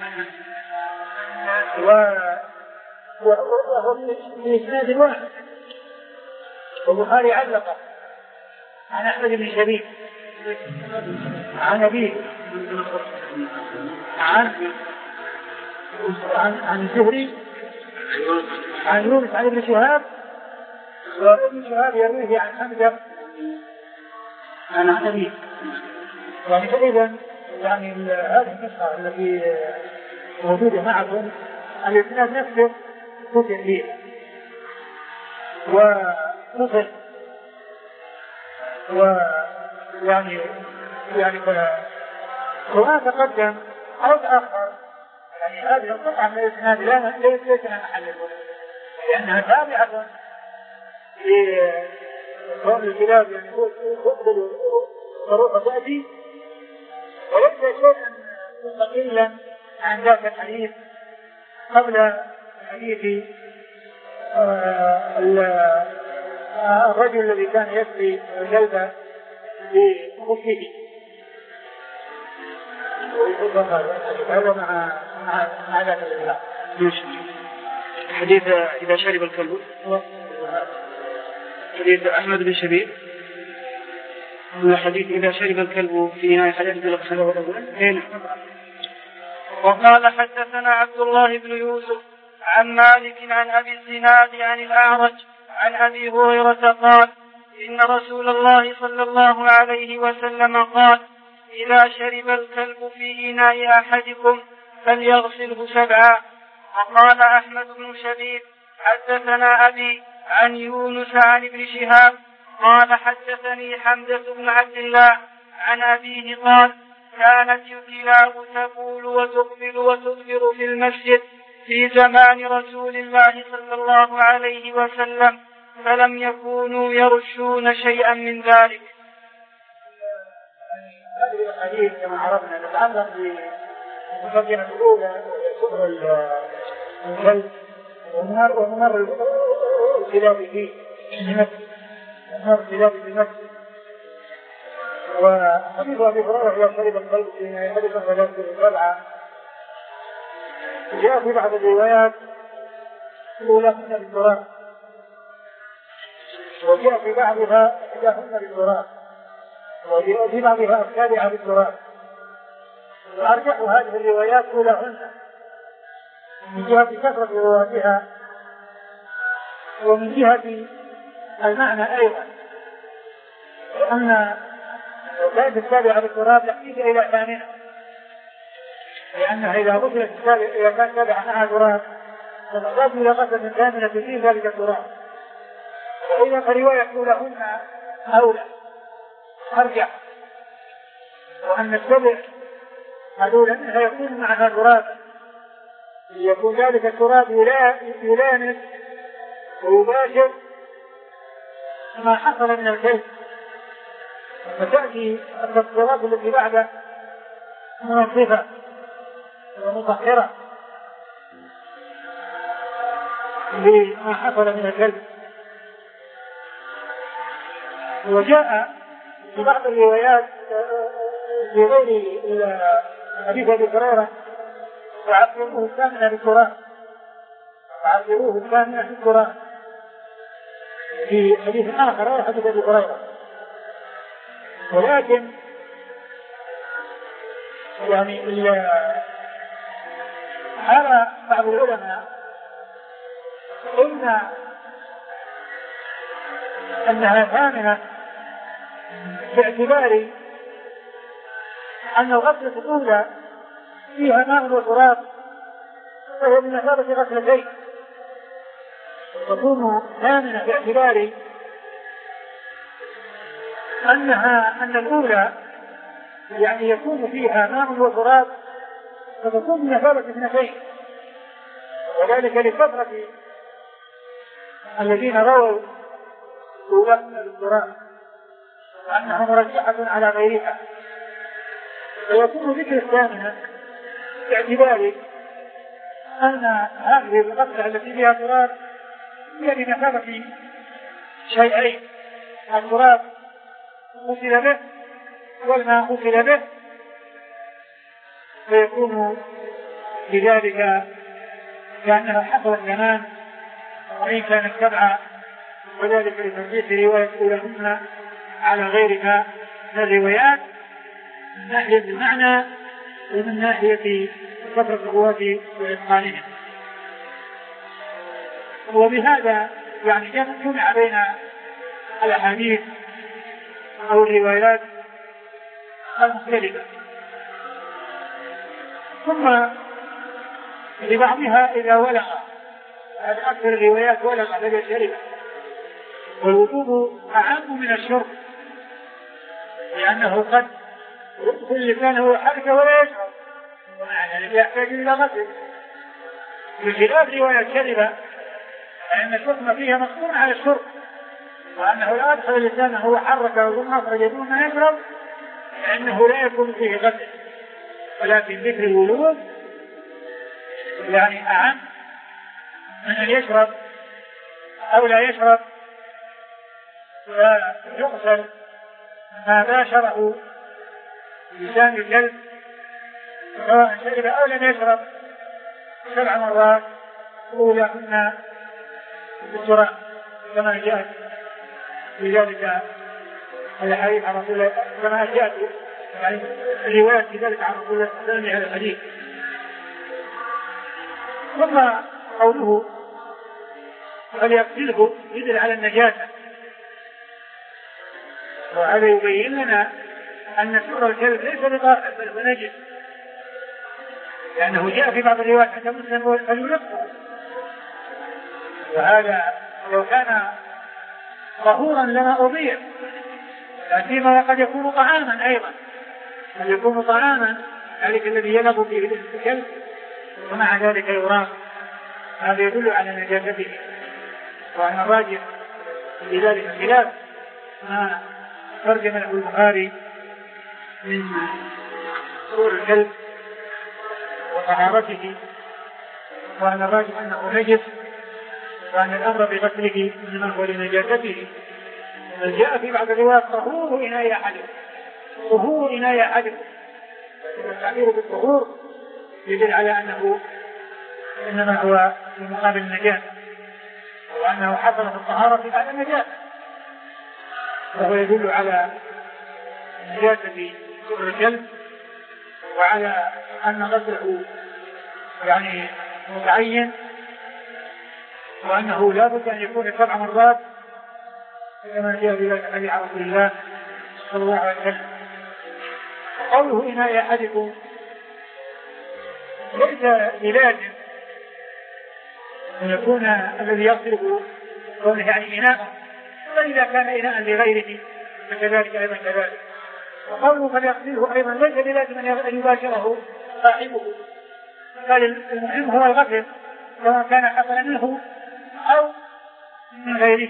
S2: و وهو من إسناد واحد والبخاري علق عن أحمد بن شبيب عن أبيه عن عن عن الزهري عن يونس عن ابن شهاب وابن شهاب يرويه عن حمزة عن أبيه يعني فإذا يعني هذه النسخة التي موجودة معكم الإسناد نفسه كتب به ونصف ويعني يعني سواء تقدم أو تأخر يعني هذه القطعة من الإسناد لا ليس لها محل لأنها تابعة لكون الكلاب يعني تقبل طريقة تأتي وليس شيئا مستقلا عن ذاك الحديث قبل حديث الرجل الذي كان يسقي الجلد بخفه هذا مع مع مع ذاك الإجراء.
S3: حديث إذا شرب الكلب حديث أحمد بن شبيب حديث إذا شرب الكلب في نهاية حديث بالغسل.
S1: وقال حدثنا عبد الله بن يوسف عن مالك عن أبي الزناد عن الأعرج عن أبي هريرة قال إن رسول الله صلى الله عليه وسلم قال إذا شرب الكلب في إناء أحدكم فليغسله سبعا. وقال أحمد بن شبيب حدثنا أبي عن يونس عن ابن شهاب قال حدثني حمزة بن عبد الله عن أبيه قال كانت الكلاب تبول وتقبل وتدبر في المسجد في زمان رسول الله صلى الله عليه وسلم فلم يكونوا يرشون شيئا من ذلك.
S2: هذه الحديث كما عرفنا نتعلق بالمقدمة الأولى كبر الكلب وممر الكلاب فيه ممر الكلاب في المسجد. وحديث أبي هريرة إذا شرب الكلب في إناء أحدكم فليغسله سبعا جاء في بعض الروايات أولاهن بالتراب وجاء في بعضها إحداهن بالتراب وجاء في بعضها السابعة بالتراب وأرجح هذه الروايات أولاهن من جهة كثرة رواتها ومن جهة المعنى أيضا لأن كانت السابعة بالتراب تحتاج إلى ثامنة لأنها إذا غسلت السابعة إذا كان سابعة معها تراب فتحتاج إلى غسل ثامنة في ذلك التراب وإذا فرواية أولهن أولى أرجع وأن السبع هذول أنها يكون معها تراب يكون ذلك التراب يلامس ويباشر ما حصل من الكلب فتأتي التراب التي بعده منظفة ومطهرة لما حصل من الكلب. وجاء في بعض الروايات في غير حديث أبي هريرة وعبروه الثامنة بالتراب وعبروه الثامنة بالتراب في حديث آخر غير حديث أبي هريرة. ولكن يعني على بعض العلماء إن أنها ثامنة باعتبار أن الغسلة الأولى فيها ماء وتراب وهي من مثابة غسلتين تكون ثامنة باعتبار أنها أن الأولى يعني يكون فيها ماء وتراب فتكون بمثابة اثنتين، وذلك لكثرة الذين رووا أولاهن بالتراب وأنها مرجحة على غيرها، ويكون ذكر الثامنة باعتبار أن هذه القطعة التي فيها تراب هي بمثابة شيئين، التراب غسل به والماء غسل به، فيكون بذلك كأنها حصل الزمان وإن كانت سبعة، وذلك لترجيح رواية أولهن على غيرها من الروايات من ناحية المعنى ومن ناحية كثرة الرواة وإتقانهم. وبهذا يعني جمع بين الأحاديث أو الروايات المختلفة. ثم لبعضها إذا ولغ، هذا أكثر الروايات ولغ فلا شرب، والوجوب أعم من الشرب لأنه قد يدخل لسانه حركة ولا يشرب ومعنى يحتاج إلى غسل، بخلاف رواية شرب فإن الحكم فيها مقطوع على الشرب، وأنه لا أدخل لسانه وحركه ثم أخرج دون ما يشرب فإنه لا يكون فيه غسل، ولكن ذكر الولوغ يعني أعم من أن يشرب أو لا يشرب، ويغسل ما باشره لسان الكلب سواء شرب أو لم يشرب سبع مرات أولاهن بالتراب كما جاءت في ذلك الحديث عن رسول الله، كما جاءت يعني الروايات في ذلك عن رسول الله صلى الله عليه وسلم هذا الحديث. ثم قوله فليغسله يدل على النجاسة، وهذا يبين لنا أن سؤر الكلب ليس بطاهر بل هو نجس، لأنه جاء في بعض الروايات عند مسلم فليلقه، وهذا لو كان طهورا لما أضيع، لكنما قد يكون طعاما أيضا، قد يكون طعاما ذلك الذي يلغ فيه الكلب ومع ذلك يرام، هذا يدل على نجاسته، وأن الراجح في ذلك خلاف ما ترجم له البخاري من سؤر الكلب وطهارته، وأن الراجح أنه نجس، وأن الأمر بغسله إنما هو لنجاسته، بل جاء في بعض الروايات طهور إناء أحدكم، طهور إناء أحدكم، والتعبير بالطهور يدل على أنه إنما هو في مقابل النجاسة، وأنه حصل في الطهارة بعد النجاسة، وهو يدل على نجاسة سؤر الكلب وعلى أن غسله يعني متعين، وأنه لا بد أن يكون سبع مرات كما جاء في ذلك الحديث عن رسول الله صلى الله عليه وسلم. قوله إناء أحدكم ليس بلازم أن يكون الذي يغسله كونه يعني إناء، فإذا كان إناء لغيره فكذلك أيضا كذلك. وقوله فليغسله أيضا ليس بلازم أن يباشره صاحبه، بل المهم هو الغسل سواء كان حصل منه أو من غيره.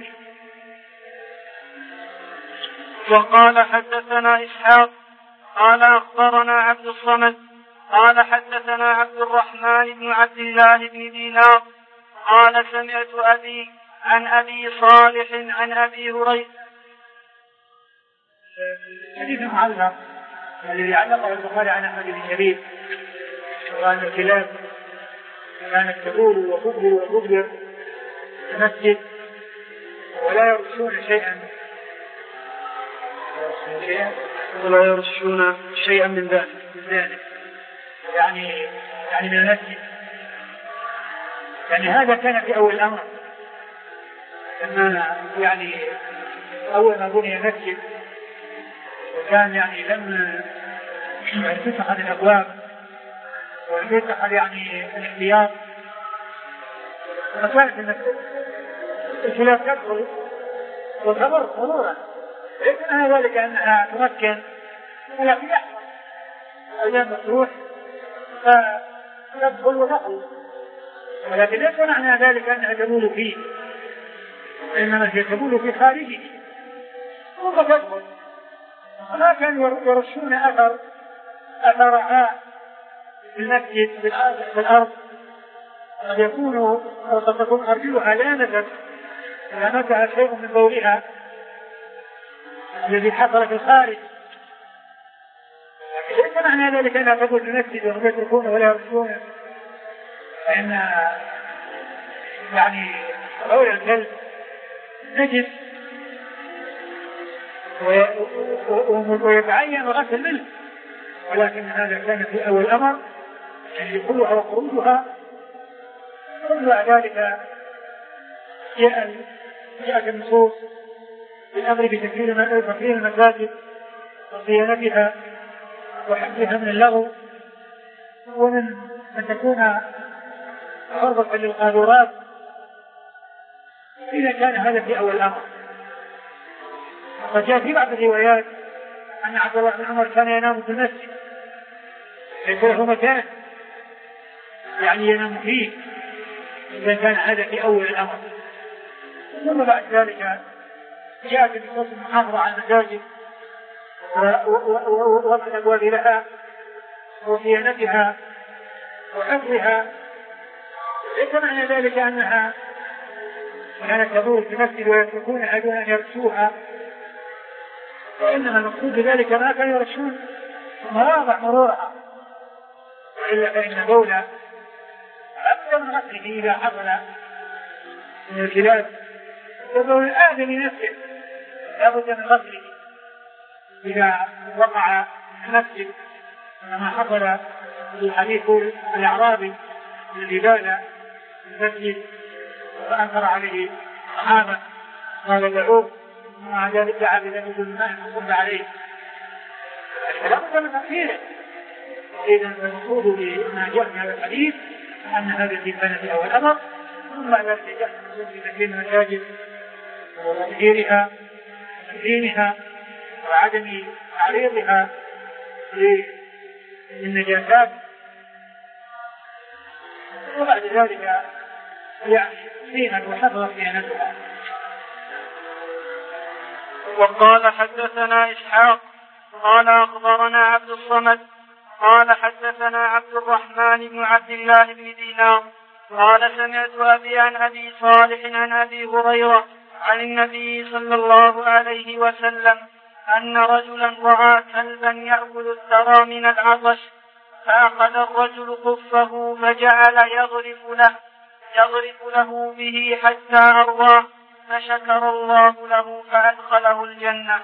S1: وقال حدثنا إسحاق قال أخبرنا عبد الصمد قال حدثنا عبد الرحمن بن عبد الله بن دينار قال سمعت أبي عن أبي صالح عن أبي هريرة.
S2: حديث معلق الذي علقه البخاري عن أحمد بن شبيب، وأن الكلاب كانت تبول وتبول وتبلغ في المسجد ولا يرشون شيئا
S1: ولا يرشون شيئا من ذلك
S2: من ذلك يعني يعني من المسجد، يعني هذا كان في أول الأمر، لما يعني أول ما بني المسجد وكان يعني لم تفتح الأبواب وتفتح يعني الاحتياط، فكانت المسجد الكلاب تدخل وتمر مرورا، ليس معنى ذلك أنها تمكن، ولكن يحصل أيام مفتوح فتدخل وتخرج، ولكن ليس معنى ذلك أنها تبول فيه، إنما هي تبول في خارجه ثم تدخل. ما كانوا يرشون أثر أثرها في المسجد في الأرض، قد يكون أو قد تكون أرجلها لامسة لامسها شيء من بولها الذي حصل في الخارج، ليس معنى ذلك أنها تقول في المسجد وهم يتركونه ولا يرشونه، فإن يعني بول الكلب نجس ويتعين غسل منه، ولكن هذا كان في أول الأمر أن يدخلها وخروجها. ثم بعد ذلك جاءت النصوص بالأمر بتكفير المساجد وصيانتها وحفظها من اللغو ومن أن تكون عرضة للقاذورات إذا كان هذا في أول الأمر. وجاء في بعض الروايات أن عبد الله بن عمر كان ينام في المسجد ليس له مكان يعني ينام فيه إذا كان هذا في أول الأمر. ثم بعد ذلك جاءت النصوص المحافظة على المساجد ووضع الأبواب لها وصيانتها وحفظها. ليس معنى ذلك أنها كانت تدور في المسجد ويتركونها دون أن يرشوها، وإنما المقصود بذلك ما كانوا يرشون مواضع مرورها، وإلا فإن بولا أبدا من غسله إذا حصل من الكلاب وبول الآدم نفسه لابد من غسله إذا وقع في المسجد، كما حصل في حديث الأعرابي الذي بال في المسجد فأنكر عليه الصحابة قال دعوه ومع ذلك دعا بذنب الماء فصب عليه. لابد من تغييره. إذا المقصود بما جاء في هذا الحديث أن هذا كان في أول أمر، ثم بعد ذلك جاء المقصود بتكريم المساجد وتطهيرها وتزيينها وعدم تعريضها للنجاسات، وبعد ذلك يعني فيها وحفظ صيانتها.
S1: وقال حدثنا إسحاق قال أخبرنا عبد الصمد قال حدثنا عبد الرحمن بن عبد الله بن دينار قال سمعت أبي عن أبي صالح عن أبي هريرة عن النبي صلى الله عليه وسلم أن رجلا رأى كلبا يأكل الثرى من العطش فأخذ الرجل خفه فجعل يضرب له يضرب له به حتى أرضاه فشكر الله له فأدخله الجنة.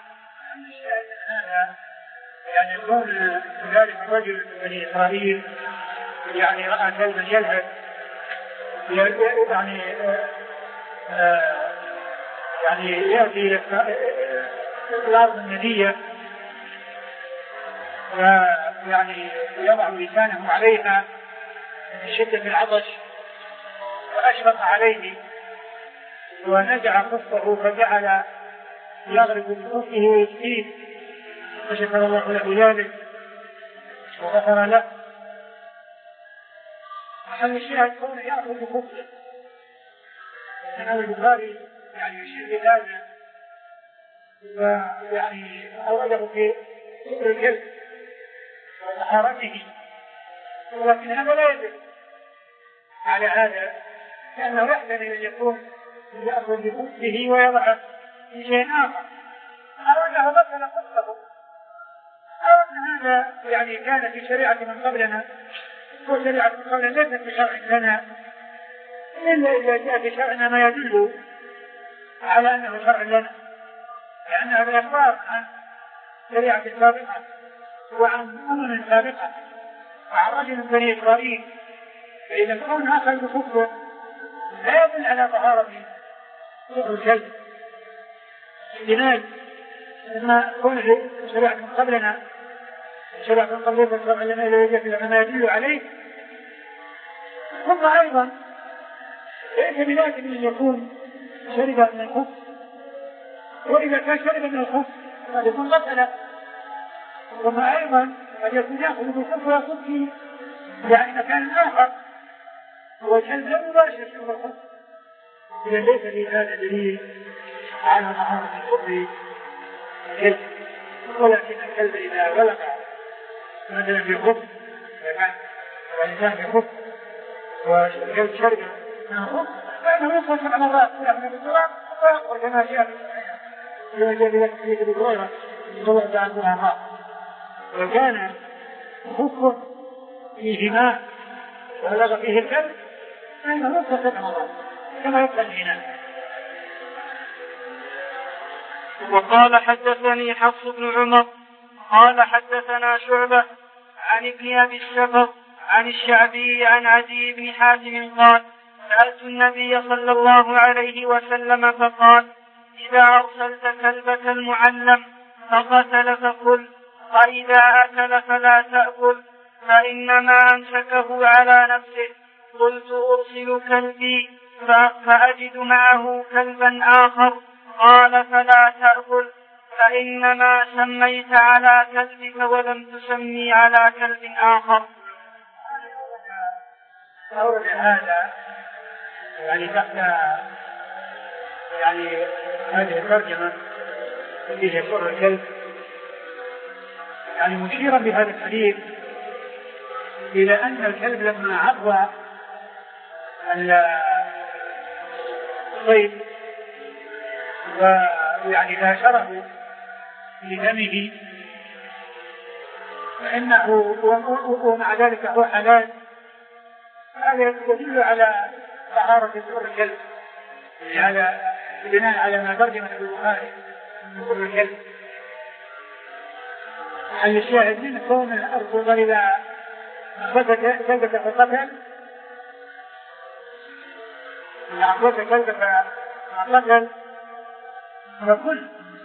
S2: يعني يكون ذلك الرجل بني إسرائيل يعني رأى كلبا يلهث يعني آه يعني يأتي الأرض الندية ويعني يضع لسانه عليها من شدة العطش وأشفق عليه ونزع خفه فجعل يضرب بخفه ويسقيه فشكر الله له ذلك وغفر له. محل الشاهد كونه يأخذ بخفه، لأن البخاري يعني يشير بهذا ويعني أورده في سؤر الكلب وطهارته، ولكن هذا لا يدل على هذا، لأنه يحتمل أن يكون يأخذ بخفه ويضعه في شيء آخر، أو أنه مثل خفه، أو أن هذا يعني كان في شريعة من قبلنا وشريعة من قبلنا ليست بشرع لنا، إلا إذا جاء في شرعنا ما يدل على أنه شرع لنا، لأن هذا الإخبار عن شريعة سابقة وعن أمم سابقة وعن رجل من بني إسرائيل، فإذا كون أخذ بخفه لا يدل على طهارة سؤر الكلب احتمال لما كون في شريعة من قبلنا شريعة من قبلنا شرع لنا إذا يجب ما يدل عليه. ثم أيضا ليس بلازم أن يكون شرب من الخف، وإذا كان شرب من الخف قد يكون غسل، ثم أيضا قد يكون يأخذ من الخف ويصب فيه يعني مكان آخر، والكلب لا يباشر شرب الخف، إذا ليس في هذا دليل على طهارة الكلب، ولكن الكلب إذا بلغ مثلا في خف، والإنسان في خف والكلب شرب من الخف فإنه يصل سبع مرات ويحمل التراب ويخرج كما جاء في الصحيح كما جاء في حديث أبي هريرة رضي الله عنه. وكان خف فيه ماء وبلغ فيه الكلب فإنه يصل سبع مرات كما يصل الإناء.
S1: وقال حدثني حفص بن عمر قال حدثنا شعبة عن ابن أبي السفر عن الشعبي عن عدي بن حاتم قال سألت النبي صلى الله عليه وسلم فقال إذا أرسلت كلبك المعلم فقتل فكل، وإذا أكل فلا تأكل فإنما أمسكه على نفسه. قلت أرسل كلبي فأجد معه كلبا آخر قال فلا تأكل فإنما سميت على كلبك ولم تسمي على كلب آخر.
S2: أورد هذا يعني تحت يعني هذه الترجمة فيه سر الكلب، يعني مشيرا بهذا الحديث إلى أن الكلب لما عض الصيد ويعني باشره بدمه فإنه ومع ذلك هو حلال، هذا يدل على طهارة سر الكلب، على بناء على ما ترجم ابن البخاري من سر الكلب. عن الشاهد من كون الأرض إذا أخذت كلبك فقتل إذا أخذت كلبك فقتل فكل،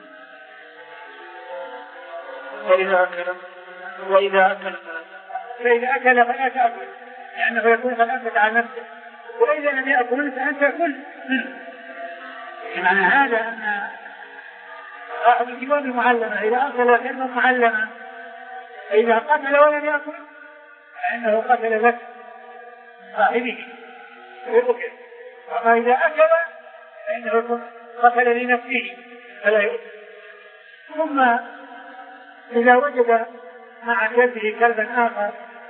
S1: وإذا أكل وإذا أكل
S2: فإذا أكل فلا تأكل لأنه يكون قد أثبت على نفسه، وإذا لم يأكل فأنت كل منه. معنى هذا أن صاحب الكلاب المعلمة إذا أكل كلمة معلمة فإذا قتل ولم يأكل فإنه قتل لك صاحبه ويؤكل، وما إذا أكل فإنه قتل لنفسه فلا يؤكل. ثم إذا وجد مع كلبه كلبا آخر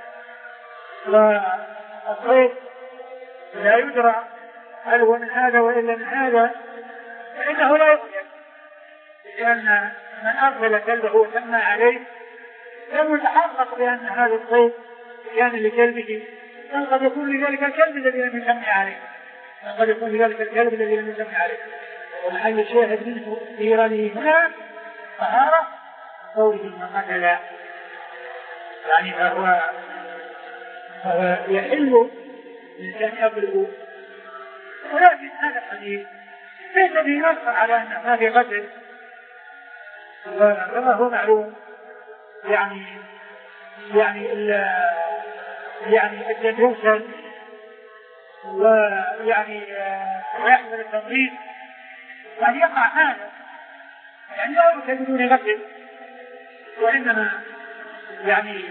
S2: والصيد لا يدرى هل هو من هذا وإلا من هذا فإنه لا يؤكل، لأن من أرسل كلبه وسمى عليه لم يتحقق بأن هذا الصيد كان لكلبه، بل قد يكون لذلك الكلب الذي لم يسمى عليه، قد يكون لذلك الكلب الذي لم يسمى عليه. ومحل الشاهد منه إيرانه هنا طهارة قوله من قتل، يعني فهو فهو يحل الإنسان يبلغ، ولكن هذا الحديث ليس به نص على أن ما في قتل، وكما هو معلوم يعني يعني إلا يعني الذي يوصل ويعني ويحمل التنظيف يعني يقع هذا يعني لا يوصل بدون قتل، وإنما يعني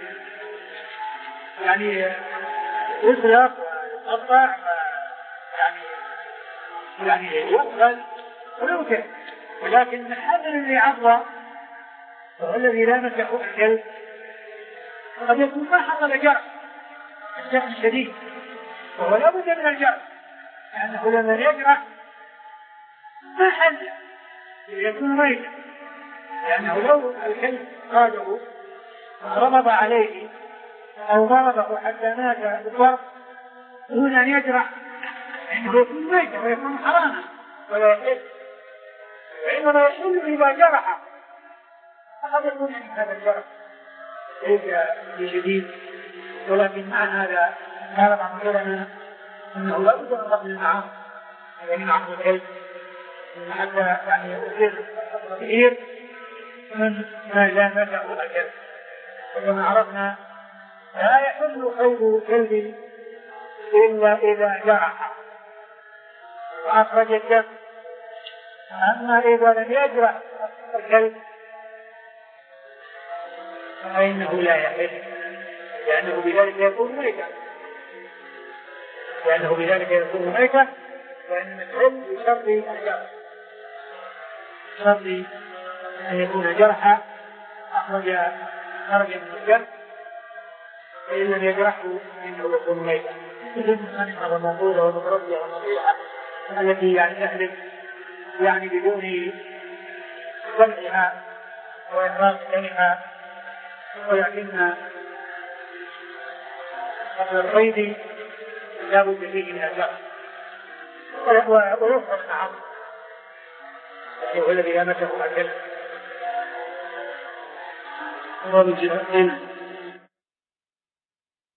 S2: يعني يطلق ويقطع يعني يعني يقبل ويوكل، ولكن الحمل الذي عض وهو الذي لا مسحه الكلب قد يكون ما حصل جرح الجرح شديد وهو لا بد من الجرح، لأنه لما يجرح ما حل يكون ميتا، لأنه لو الكلب قاده وربط عليه أو ضربه حتى مات بالضرب دون أن يجرح إنه يكون ميتا ويكون حراما ولا يحل، وإنما يحل إذا جرح فقد يكون من هذا الجرح ليس بشديد. ولكن مع هذا قال بعض العلماء أنه لا بد من قتل المعاصي يعني معه الكلب حتى يعني يصير كثير من ما لا نفعه الكلب. وكما عرفنا لا يحل صيد كلب إلا إذا جرح وأخرج الدم أما إذا لم يجرح الكلب فإنه لا يحل، لأنه بذلك يكون ميتا، لأنه بذلك يكون ميتا، وأن الحل بشرط الجرح، بشرط أن يكون جرحا أخرج خرج من الجرح، فإن لم يجرحه فإنه يكون ميتا. مثل المنخنقة والمنقولة والمتربية والنصيحة التي يعني تهلك يعني بدون سمعها وإخراج دمها، ولكن قبل الصيد لا بد فيه من الجرح ويفعل معه هو الذي لامسه الكلب.